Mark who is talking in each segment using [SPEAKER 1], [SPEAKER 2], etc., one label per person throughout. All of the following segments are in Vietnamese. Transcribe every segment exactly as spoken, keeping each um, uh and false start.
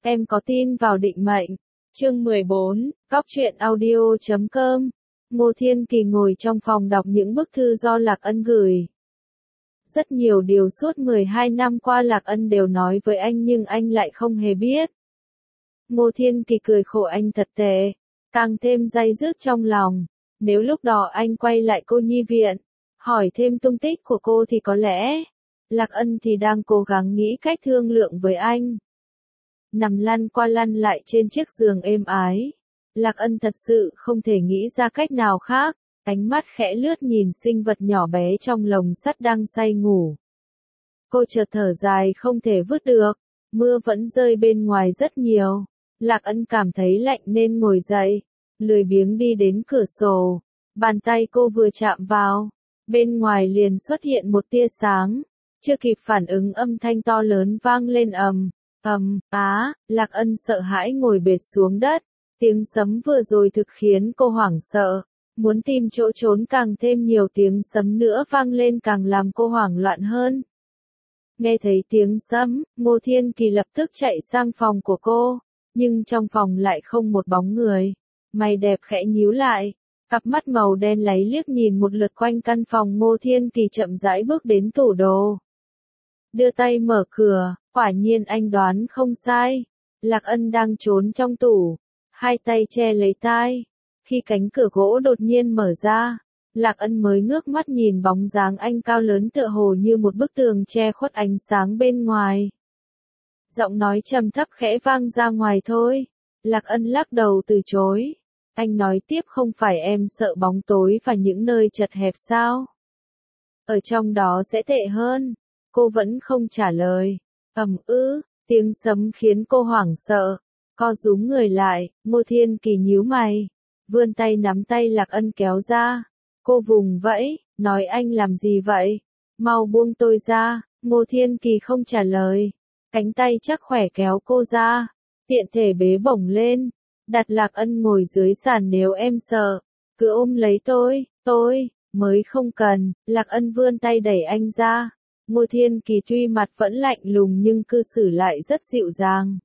[SPEAKER 1] Em có tin vào định mệnh. Chương mười bốn, Cóc truyện audio chấm com. Ngô Thiên Kỳ ngồi trong phòng đọc những bức thư do Lạc Ân gửi. Rất nhiều điều suốt mười hai năm qua Lạc Ân đều nói với anh nhưng anh lại không hề biết. Ngô Thiên Kỳ cười khổ anh thật tệ, càng thêm day dứt trong lòng. Nếu lúc đó anh quay lại cô nhi viện, hỏi thêm tung tích của cô thì có lẽ, Lạc Ân thì đang cố gắng nghĩ cách thương lượng với anh. Nằm lăn qua lăn lại trên chiếc giường êm ái, Lạc Ân thật sự không thể nghĩ ra cách nào khác, ánh mắt khẽ lướt nhìn sinh vật nhỏ bé trong lồng sắt đang say ngủ. Cô chợt thở dài không thể vứt được, mưa vẫn rơi bên ngoài rất nhiều. Lạc Ân cảm thấy lạnh nên ngồi dậy, lười biếng đi đến cửa sổ, bàn tay cô vừa chạm vào, bên ngoài liền xuất hiện một tia sáng, chưa kịp phản ứng âm thanh to lớn vang lên ầm, ầm, á, Lạc Ân sợ hãi ngồi bệt xuống đất, tiếng sấm vừa rồi thực khiến cô hoảng sợ, muốn tìm chỗ trốn càng thêm nhiều tiếng sấm nữa vang lên càng làm cô hoảng loạn hơn. Nghe thấy tiếng sấm, Ngô Thiên Kỳ lập tức chạy sang phòng của cô, nhưng trong phòng lại không một bóng người. Mày đẹp khẽ nhíu lại, cặp mắt màu đen láy liếc nhìn một lượt quanh căn phòng. Ngô Thiên Kỳ chậm rãi bước đến tủ đồ, đưa tay mở cửa, quả nhiên anh đoán không sai, Lạc Ân đang trốn trong tủ, hai tay che lấy tai. Khi cánh cửa gỗ đột nhiên mở ra, Lạc Ân mới ngước mắt nhìn bóng dáng anh cao lớn tựa hồ như một bức tường che khuất ánh sáng bên ngoài. Giọng nói trầm thấp khẽ vang ra ngoài thôi. Lạc Ân lắc đầu từ chối. Anh nói tiếp, không phải em sợ bóng tối và những nơi chật hẹp sao? Ở trong đó sẽ tệ hơn. Cô vẫn không trả lời. Ầm ư, tiếng sấm khiến cô hoảng sợ. Co rúm người lại, Ngô Thiên Kỳ nhíu mày. Vươn tay nắm tay Lạc Ân kéo ra. Cô vùng vẫy, nói anh làm gì vậy? Mau buông tôi ra. Ngô Thiên Kỳ không trả lời. Cánh tay chắc khỏe kéo cô ra, tiện thể bế bổng lên, đặt Lạc Ân ngồi dưới sàn. Nếu em sợ, cứ ôm lấy tôi, tôi mới không cần. Lạc Ân vươn tay đẩy anh ra. Ngô Thiên Kỳ tuy mặt vẫn lạnh lùng nhưng cư xử lại rất dịu dàng.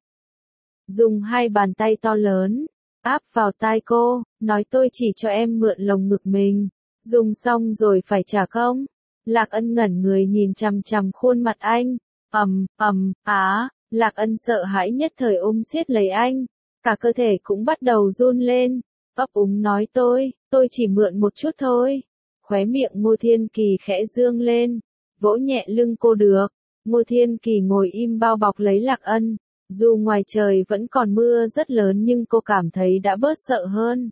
[SPEAKER 1] Dùng hai bàn tay to lớn, áp vào tai cô, nói tôi chỉ cho em mượn lồng ngực mình, dùng xong rồi phải trả công. Lạc Ân ngẩn người nhìn chằm chằm khuôn mặt anh. Ầm, ầm, á, Lạc Ân sợ hãi nhất thời ôm siết lấy anh, cả cơ thể cũng bắt đầu run lên, ấp úng nói tôi, tôi chỉ mượn một chút thôi. Khóe miệng Ngô Thiên Kỳ khẽ dương lên, vỗ nhẹ lưng cô được. Ngô Thiên Kỳ ngồi im bao bọc lấy Lạc Ân, dù ngoài trời vẫn còn mưa rất lớn nhưng cô cảm thấy đã bớt sợ hơn.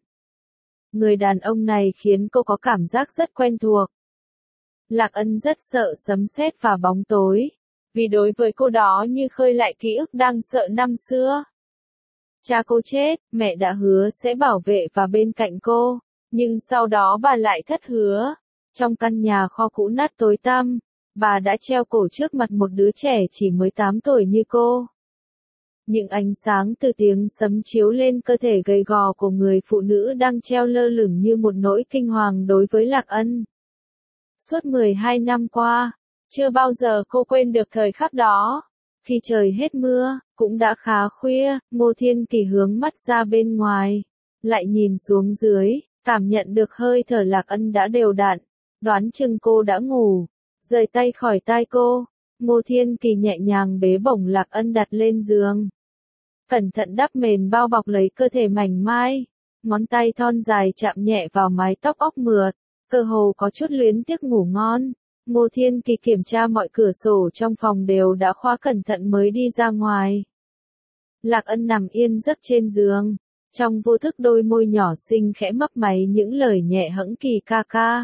[SPEAKER 1] Người đàn ông này khiến cô có cảm giác rất quen thuộc. Lạc Ân rất sợ sấm sét và bóng tối, vì đối với cô đó như khơi lại ký ức đang sợ năm xưa. Cha cô chết, mẹ đã hứa sẽ bảo vệ và bên cạnh cô, nhưng sau đó bà lại thất hứa. Trong căn nhà kho cũ nát tối tăm, bà đã treo cổ trước mặt một đứa trẻ chỉ mới tám tuổi như cô. Những ánh sáng từ tiếng sấm chiếu lên cơ thể gầy gò của người phụ nữ đang treo lơ lửng như một nỗi kinh hoàng đối với Lạc Ân. Suốt mười hai năm qua, chưa bao giờ cô quên được thời khắc đó. Khi trời hết mưa, cũng đã khá khuya, Ngô Thiên Kỳ hướng mắt ra bên ngoài, lại nhìn xuống dưới, cảm nhận được hơi thở Lạc Ân đã đều đặn, đoán chừng cô đã ngủ. Rời tay khỏi tai cô, Ngô Thiên Kỳ nhẹ nhàng bế bổng Lạc Ân đặt lên giường. Cẩn thận đắp mền bao bọc lấy cơ thể mảnh mai, ngón tay thon dài chạm nhẹ vào mái tóc óc mượt, cơ hồ có chút luyến tiếc ngủ ngon. Ngô Thiên Kỳ kiểm tra mọi cửa sổ trong phòng đều đã khóa cẩn thận mới đi ra ngoài. Lạc Ân nằm yên giấc trên giường, trong vô thức đôi môi nhỏ xinh khẽ mấp máy những lời nhẹ hẫng kỳ ca ca.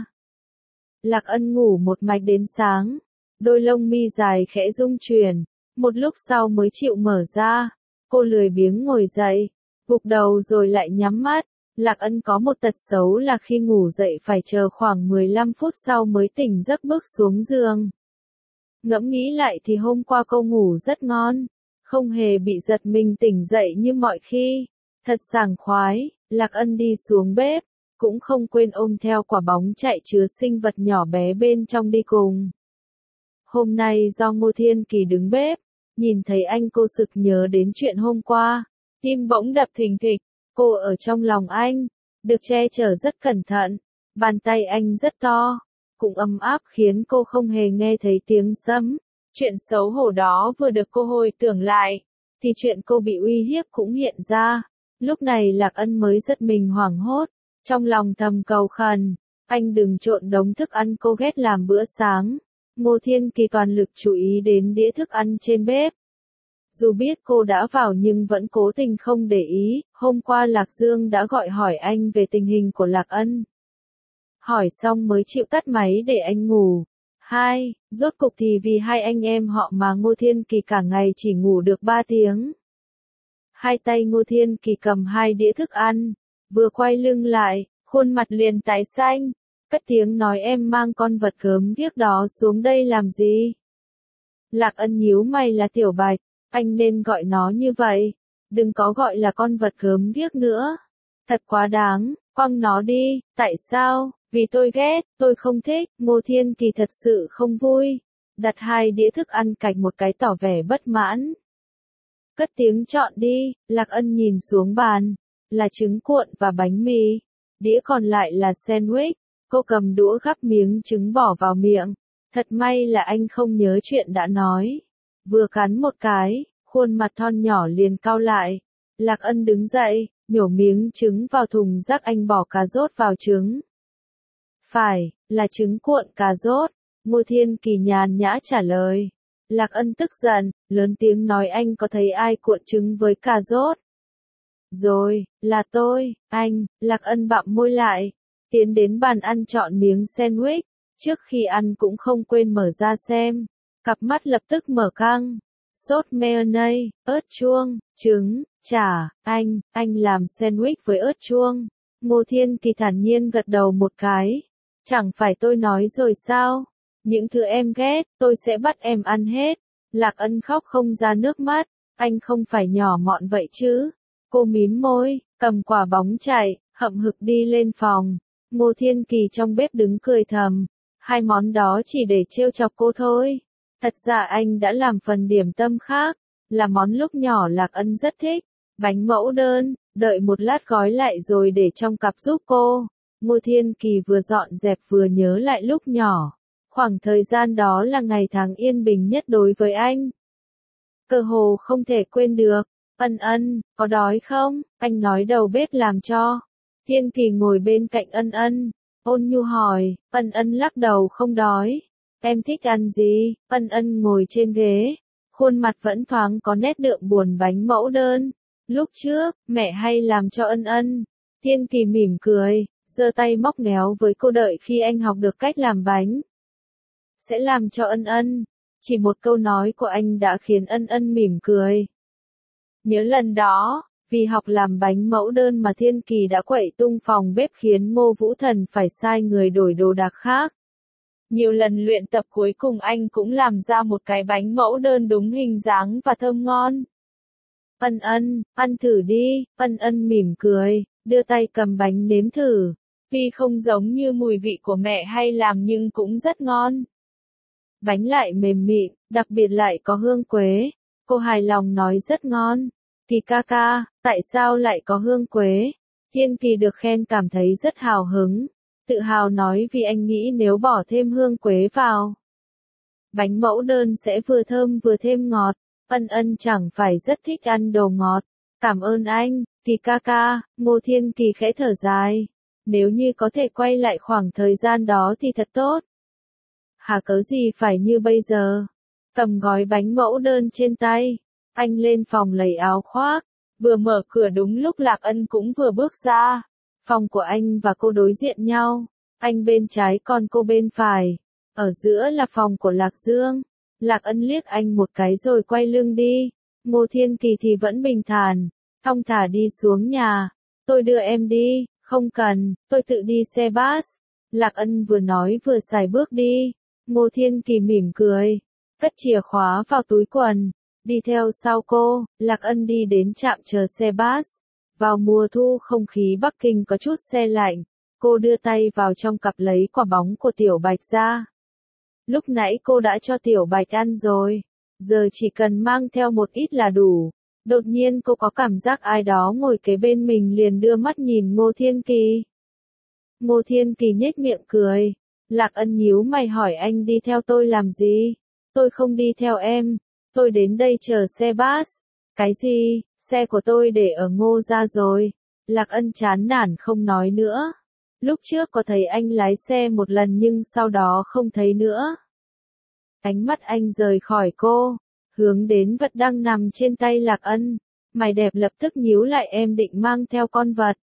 [SPEAKER 1] Lạc Ân ngủ một mạch đến sáng, đôi lông mi dài khẽ rung chuyển, một lúc sau mới chịu mở ra. Cô lười biếng ngồi dậy, gục đầu rồi lại nhắm mắt. Lạc Ân có một tật xấu là khi ngủ dậy phải chờ khoảng mười lăm phút sau mới tỉnh giấc bước xuống giường. Ngẫm nghĩ lại thì hôm qua cô ngủ rất ngon, không hề bị giật mình tỉnh dậy như mọi khi, thật sảng khoái. Lạc Ân đi xuống bếp, cũng không quên ôm theo quả bóng chạy chứa sinh vật nhỏ bé bên trong đi cùng. Hôm nay do Ngô Thiên Kỳ đứng bếp, Nhìn thấy anh cô sực nhớ đến chuyện hôm qua, tim bỗng đập thình thịch, cô ở trong lòng anh, được che chở rất cẩn thận, bàn tay anh rất to, cũng ấm áp khiến cô không hề nghe thấy tiếng sấm. Chuyện xấu hổ đó vừa được cô hồi tưởng lại, thì chuyện cô bị uy hiếp cũng hiện ra. Lúc này Lạc Ân mới giật mình hoảng hốt, trong lòng thầm cầu khẩn, anh đừng trộn đống thức ăn cô ghét làm bữa sáng. Ngô Thiên Kỳ toàn lực chú ý đến đĩa thức ăn trên bếp. Dù biết cô đã vào nhưng vẫn cố tình không để ý, hôm qua Lạc Dương đã gọi hỏi anh về tình hình của Lạc Ân. Hỏi xong mới chịu tắt máy để anh ngủ. Hai, rốt cục thì vì hai anh em họ mà Ngô Thiên Kỳ cả ngày chỉ ngủ được ba tiếng. Hai tay Ngô Thiên Kỳ cầm hai đĩa thức ăn, vừa quay lưng lại, khuôn mặt liền tái xanh, cất tiếng nói em mang con vật gớm ghiếc đó xuống đây làm gì? Lạc Ân nhíu mày là Tiểu Bạch, anh nên gọi nó như vậy, đừng có gọi là con vật gớm ghiếc nữa. Thật quá đáng, quăng nó đi, tại sao? Vì tôi ghét, tôi không thích, Ngô Thiên Kỳ thật sự không vui. Đặt hai đĩa thức ăn cạnh một cái tỏ vẻ bất mãn. Cất tiếng chọn đi, Lạc Ân nhìn xuống bàn, là trứng cuộn và bánh mì. Đĩa còn lại là sandwich, cô cầm đũa gắp miếng trứng bỏ vào miệng. Thật may là anh không nhớ chuyện đã nói. Vừa cắn một cái, khuôn mặt thon nhỏ liền cau lại. Lạc Ân đứng dậy, nhổ miếng trứng vào thùng rác anh bỏ cà rốt vào trứng. Phải, là trứng cuộn cà rốt, Ngô Thiên Kỳ nhàn nhã trả lời. Lạc Ân tức giận, lớn tiếng nói anh có thấy ai cuộn trứng với cà rốt? Rồi, là tôi, anh, Lạc Ân bặm môi lại, tiến đến bàn ăn chọn miếng sandwich, trước khi ăn cũng không quên mở ra xem, cặp mắt lập tức mở căng. Sốt mayonnaise, ớt chuông, trứng, chả, anh, anh làm sandwich với ớt chuông. Ngô Thiên Kỳ thản nhiên gật đầu một cái. Chẳng phải tôi nói rồi sao? Những thứ em ghét, tôi sẽ bắt em ăn hết. Lạc Ân khóc không ra nước mắt, anh không phải nhỏ mọn vậy chứ. Cô mím môi, cầm quả bóng chạy, hậm hực đi lên phòng. Ngô Thiên Kỳ trong bếp đứng cười thầm. Hai món đó chỉ để trêu chọc cô thôi. Thật ra anh đã làm phần điểm tâm khác, là món lúc nhỏ Lạc Ân rất thích. Bánh mẫu đơn, đợi một lát gói lại rồi để trong cặp giúp cô. Ngô Thiên Kỳ vừa dọn dẹp vừa nhớ lại lúc nhỏ. Khoảng thời gian đó là ngày tháng yên bình nhất đối với anh. Cơ hồ không thể quên được. Ân Ân, có đói không? Anh nói đầu bếp làm cho. Thiên Kỳ ngồi bên cạnh Ân Ân, ôn nhu hỏi. Ân Ân lắc đầu không đói. Em thích ăn gì? Ân Ân ngồi trên ghế, khuôn mặt vẫn thoáng có nét đượm buồn bánh mẫu đơn. Lúc trước, mẹ hay làm cho Ân Ân. Thiên Kỳ mỉm cười, giơ tay móc méo với cô đợi khi anh học được cách làm bánh. Sẽ làm cho Ân Ân. Chỉ một câu nói của anh đã khiến Ân Ân mỉm cười. Nhớ lần đó, vì học làm bánh mẫu đơn mà Thiên Kỳ đã quậy tung phòng bếp khiến Ngô Vũ Thần phải sai người đổi đồ đạc khác. Nhiều lần luyện tập cuối cùng anh cũng làm ra một cái bánh mẫu đơn đúng hình dáng và thơm ngon. Ân Ân, ăn thử đi, Ân Ân mỉm cười, đưa tay cầm bánh nếm thử. Tuy không giống như mùi vị của mẹ hay làm nhưng cũng rất ngon. Bánh lại mềm mịn, đặc biệt lại có hương quế. Cô hài lòng nói rất ngon. Kỳ ca ca, tại sao lại có hương quế? Thiên Kỳ được khen cảm thấy rất hào hứng. Tự hào nói vì anh nghĩ nếu bỏ thêm hương quế vào, bánh mẫu đơn sẽ vừa thơm vừa thêm ngọt. Ân Ân chẳng phải rất thích ăn đồ ngọt. Cảm ơn anh, Kỳ ca ca. Ngô Thiên Kỳ khẽ thở dài. Nếu như có thể quay lại khoảng thời gian đó thì thật tốt. Hà cớ gì phải như bây giờ. Cầm gói bánh mẫu đơn trên tay, anh lên phòng lấy áo khoác, vừa mở cửa đúng lúc Lạc Ân cũng vừa bước ra. Phòng của anh và cô đối diện nhau, anh bên trái còn cô bên phải, ở giữa là phòng của Lạc Dương. Lạc Ân liếc anh một cái rồi quay lưng đi. Ngô Thiên Kỳ thì vẫn bình thản, thong thả đi xuống nhà. Tôi đưa em đi, không cần, tôi tự đi xe bus. Lạc Ân vừa nói vừa xài bước đi. Ngô Thiên Kỳ mỉm cười, cất chìa khóa vào túi quần, đi theo sau cô. Lạc Ân đi đến trạm chờ xe bus. Vào mùa thu không khí Bắc Kinh có chút se lạnh, cô đưa tay vào trong cặp lấy quả bóng của Tiểu Bạch ra. Lúc nãy cô đã cho Tiểu Bạch ăn rồi. giờ chỉ cần mang theo một ít là đủ. Đột nhiên cô có cảm giác ai đó ngồi kế bên mình liền đưa mắt nhìn Ngô Thiên Kỳ. Ngô Thiên Kỳ nhếch miệng cười. Lạc Ân nhíu mày hỏi anh đi theo tôi làm gì? Tôi không đi theo em, tôi đến đây chờ xe bus. Cái gì, xe của tôi để ở Ngô gia rồi. Lạc Ân chán nản không nói nữa. Lúc trước có thấy anh lái xe một lần nhưng sau đó không thấy nữa. Ánh mắt anh rời khỏi cô, hướng đến vật đang nằm trên tay Lạc Ân. Mày đẹp lập tức nhíu lại, em định mang theo con vật.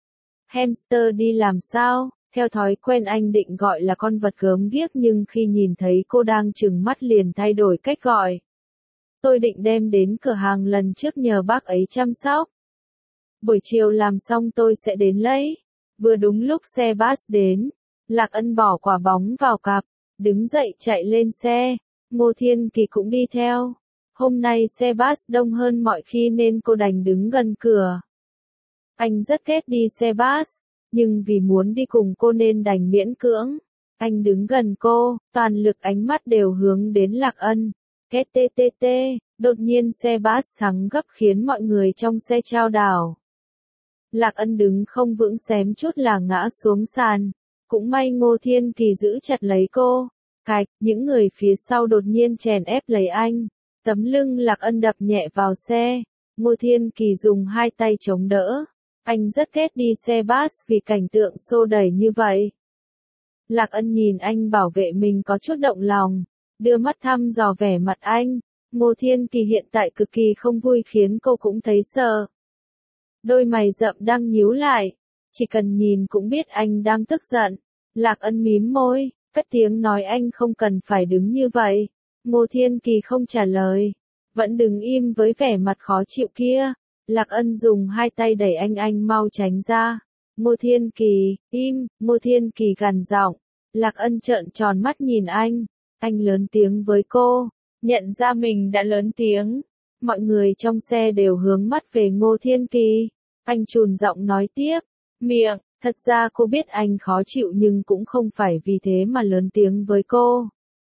[SPEAKER 1] Hamster đi làm sao? Theo thói quen anh định gọi là con vật gớm ghiếc nhưng khi nhìn thấy cô đang trừng mắt liền thay đổi cách gọi. Tôi định đem đến cửa hàng lần trước nhờ bác ấy chăm sóc. Buổi chiều làm xong tôi sẽ đến lấy. Vừa đúng lúc xe bus đến, Lạc Ân bỏ quả bóng vào cặp, đứng dậy chạy lên xe. Ngô Thiên Kỳ cũng đi theo. Hôm nay xe bus đông hơn mọi khi nên cô đành đứng gần cửa. Anh rất ghét đi xe bus, nhưng vì muốn đi cùng cô nên đành miễn cưỡng. Anh đứng gần cô, toàn lực ánh mắt đều hướng đến Lạc Ân. Két tê tê tê, đột nhiên xe bus thắng gấp khiến mọi người trong xe chao đảo. Lạc Ân đứng không vững xém chút là ngã xuống sàn. Cũng may Ngô Thiên Kỳ giữ chặt lấy cô. Cạch, những người phía sau đột nhiên chèn ép lấy anh. Tấm lưng Lạc Ân đập nhẹ vào xe. Ngô Thiên Kỳ dùng hai tay chống đỡ. Anh rất ghét đi xe bus vì cảnh tượng xô đẩy như vậy. Lạc Ân nhìn anh bảo vệ mình có chút động lòng, đưa mắt thăm dò vẻ mặt anh. Ngô Thiên Kỳ hiện tại cực kỳ không vui khiến cô cũng thấy sợ. Đôi mày rậm đang nhíu lại, chỉ cần nhìn cũng biết anh đang tức giận. Lạc Ân mím môi, cất tiếng nói anh không cần phải đứng như vậy. Ngô Thiên Kỳ không trả lời, vẫn đứng im với vẻ mặt khó chịu kia. Lạc Ân dùng hai tay đẩy anh anh mau tránh ra. Ngô Thiên Kỳ, im, Ngô Thiên Kỳ gằn giọng. Lạc Ân trợn tròn mắt nhìn anh. Anh lớn tiếng với cô, nhận ra mình đã lớn tiếng. Mọi người trong xe đều hướng mắt về Ngô Thiên Kỳ. Anh trùn giọng nói tiếp, miệng, thật ra cô biết anh khó chịu nhưng cũng không phải vì thế mà lớn tiếng với cô.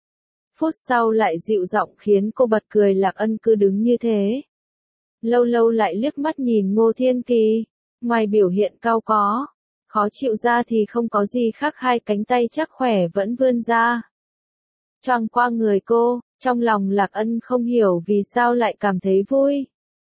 [SPEAKER 1] Phút sau lại dịu giọng khiến cô bật cười. Lạc Ân cứ đứng như thế. Lâu lâu lại liếc mắt nhìn Ngô Thiên Kỳ. Ngoài biểu hiện cao có, khó chịu ra thì không có gì khác, hai cánh tay chắc khỏe vẫn vươn ra. Choàng qua người cô, trong lòng Lạc Ân không hiểu vì sao lại cảm thấy vui.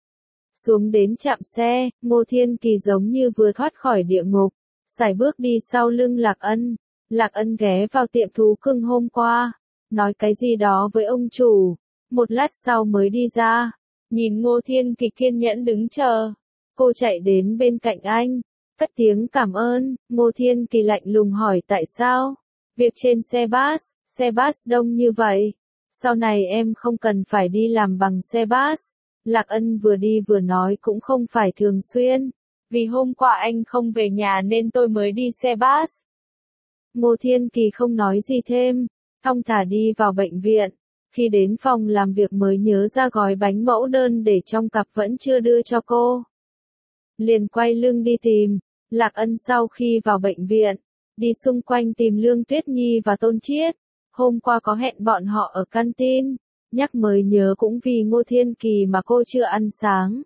[SPEAKER 1] Xuống đến trạm xe, Ngô Thiên Kỳ giống như vừa thoát khỏi địa ngục, sải bước đi sau lưng Lạc Ân. Lạc Ân ghé vào tiệm thú cưng hôm qua, nói cái gì đó với ông chủ, một lát sau mới đi ra. Nhìn Ngô Thiên Kỳ kiên nhẫn đứng chờ, cô chạy đến bên cạnh anh, cất tiếng cảm ơn. Ngô Thiên Kỳ lạnh lùng hỏi tại sao? Việc trên xe bus, xe bus đông như vậy, sau này em không cần phải đi làm bằng xe bus. Lạc Ân vừa đi vừa nói cũng không phải thường xuyên, vì hôm qua anh không về nhà nên tôi mới đi xe bus. Ngô Thiên Kỳ không nói gì thêm, thong thả đi vào bệnh viện. Khi đến phòng làm việc mới nhớ ra gói bánh mẫu đơn để trong cặp vẫn chưa đưa cho cô. Liền quay lưng đi tìm. Lạc Ân sau khi vào bệnh viện, đi xung quanh tìm Lương Tuyết Nhi và Tôn Chiết. Hôm qua có hẹn bọn họ ở canteen, nhắc mới nhớ cũng vì Ngô Thiên Kỳ mà cô chưa ăn sáng.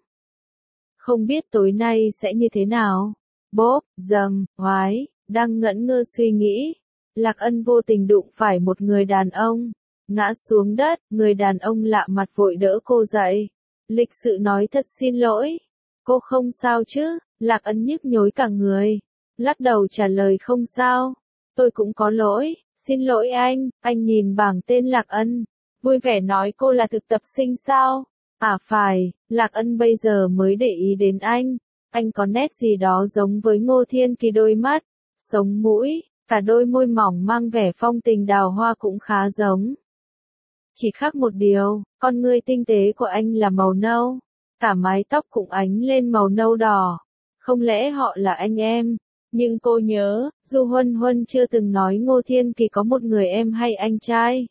[SPEAKER 1] Không biết tối nay sẽ như thế nào? Bốp, dầm, hoái, đang ngẩn ngơ suy nghĩ. Lạc Ân vô tình đụng phải một người đàn ông. Ngã xuống đất, người đàn ông lạ mặt vội đỡ cô dậy. Lịch sự nói thật xin lỗi. Cô không sao chứ? Lạc Ân nhức nhối cả người. Lắc đầu trả lời không sao. Tôi cũng có lỗi, xin lỗi anh. Anh nhìn bảng tên Lạc Ân, vui vẻ nói cô là thực tập sinh sao? À phải, Lạc Ân bây giờ mới để ý đến anh. Anh có nét gì đó giống với Ngô Thiên Kỳ, đôi mắt, sống mũi, cả đôi môi mỏng mang vẻ phong tình đào hoa cũng khá giống. Chỉ khác một điều, con ngươi tinh tế của anh là màu nâu, cả mái tóc cũng ánh lên màu nâu đỏ. Không lẽ họ là anh em? Nhưng cô nhớ, Du Huân Huân chưa từng nói Ngô Thiên Kỳ có một người em hay anh trai.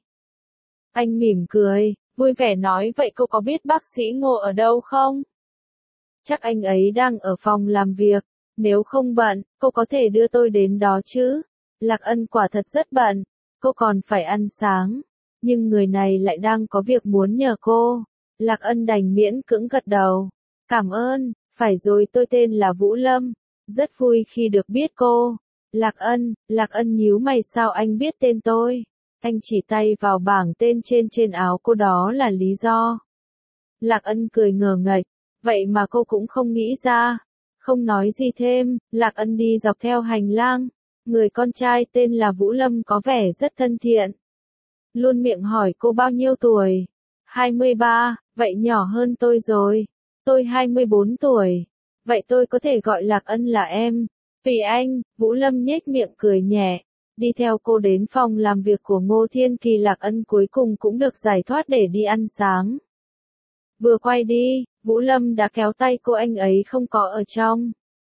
[SPEAKER 1] Anh mỉm cười, vui vẻ nói vậy cô có biết bác sĩ Ngô ở đâu không? Chắc anh ấy đang ở phòng làm việc, nếu không bận, cô có thể đưa tôi đến đó chứ? Lạc Ân quả thật rất bận, cô còn phải ăn sáng. nhưng người này lại đang có việc muốn nhờ cô. Lạc Ân đành miễn cưỡng gật đầu. Cảm ơn, phải rồi, tôi tên là Vũ Lâm. Rất vui khi được biết cô. Lạc Ân, Lạc Ân nhíu mày, sao anh biết tên tôi? Anh chỉ tay vào bảng tên trên trên áo cô, đó là lý do. Lạc Ân cười ngờ nghệch, vậy mà cô cũng không nghĩ ra. Không nói gì thêm, Lạc Ân đi dọc theo hành lang. Người con trai tên là Vũ Lâm có vẻ rất thân thiện. Luôn miệng hỏi cô bao nhiêu tuổi. hai mươi ba, vậy nhỏ hơn tôi rồi. Tôi hai mươi bốn tuổi. Vậy tôi có thể gọi Lạc Ân là em. Vì anh, Vũ Lâm nhếch miệng cười nhẹ. Đi theo cô đến phòng làm việc của Ngô Thiên Kỳ. Lạc Ân cuối cùng cũng được giải thoát để đi ăn sáng. Vừa quay đi, Vũ Lâm đã kéo tay cô, anh ấy không có ở trong.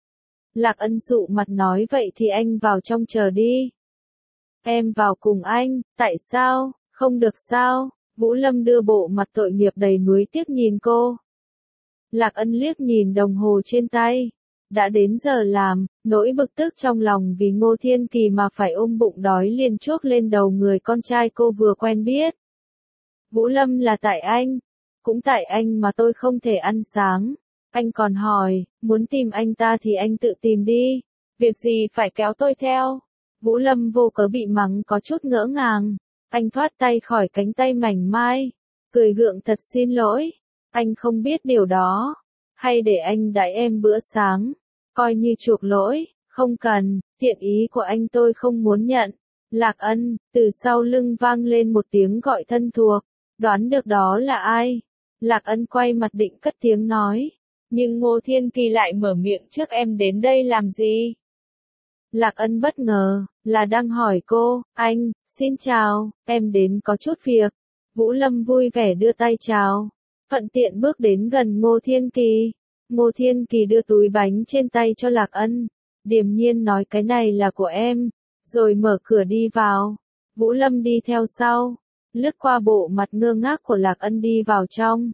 [SPEAKER 1] Lạc Ân dụ mặt nói, vậy thì anh vào trong chờ đi. Em vào cùng anh, tại sao, không được sao? Vũ Lâm đưa bộ mặt tội nghiệp đầy nuối tiếc nhìn cô. Lạc Ân liếc nhìn đồng hồ trên tay. Đã đến giờ làm, nỗi bực tức trong lòng vì Ngô Thiên Kỳ mà phải ôm bụng đói liền chuốc lên đầu người con trai cô vừa quen biết. Vũ Lâm, là tại anh. Cũng tại anh mà tôi không thể ăn sáng. Anh còn hỏi, muốn tìm anh ta thì anh tự tìm đi. Việc gì phải kéo tôi theo? Vũ Lâm vô cớ bị mắng có chút ngỡ ngàng. Anh thoát tay khỏi cánh tay mảnh mai. Cười gượng, thật xin lỗi. Anh không biết điều đó. Hay để anh đãi em bữa sáng. Coi như chuộc lỗi. Không cần, thiện ý của anh tôi không muốn nhận. Lạc Ân, từ sau lưng vang lên một tiếng gọi thân thuộc. Đoán được đó là ai? Lạc Ân quay mặt định cất tiếng nói. Nhưng Ngô Thiên Kỳ lại mở miệng trước, em đến đây làm gì? Lạc Ân bất ngờ, là đang hỏi cô, anh, xin chào, em đến có chút việc. Vũ Lâm vui vẻ đưa tay chào. Thuận tiện bước đến gần Ngô Thiên Kỳ. Ngô Thiên Kỳ đưa túi bánh trên tay cho Lạc Ân. Điềm nhiên nói, cái này là của em. Rồi mở cửa đi vào. Vũ Lâm đi theo sau. Lướt qua bộ mặt ngơ ngác của Lạc Ân đi vào trong.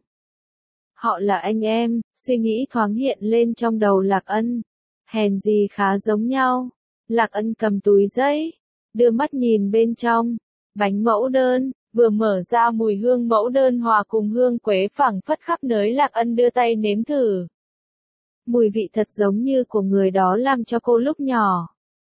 [SPEAKER 1] Họ là anh em, suy nghĩ thoáng hiện lên trong đầu Lạc Ân. Hèn gì khá giống nhau. Lạc Ân cầm túi giấy, đưa mắt nhìn bên trong. Bánh mẫu đơn, vừa mở ra mùi hương mẫu đơn hòa cùng hương quế phảng phất khắp nơi. Lạc Ân đưa tay nếm thử. Mùi vị thật giống như của người đó làm cho cô lúc nhỏ.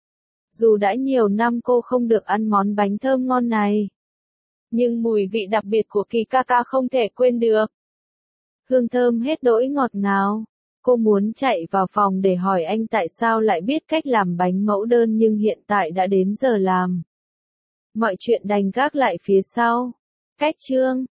[SPEAKER 1] Dù đã nhiều năm cô không được ăn món bánh thơm ngon này. Nhưng mùi vị đặc biệt của Kỳ ca ca không thể quên được. Hương thơm hết đỗi ngọt ngào. Cô muốn chạy vào phòng để hỏi anh tại sao lại biết cách làm bánh mẫu đơn, nhưng hiện tại đã đến giờ làm. Mọi chuyện đành gác lại phía sau. Cách chương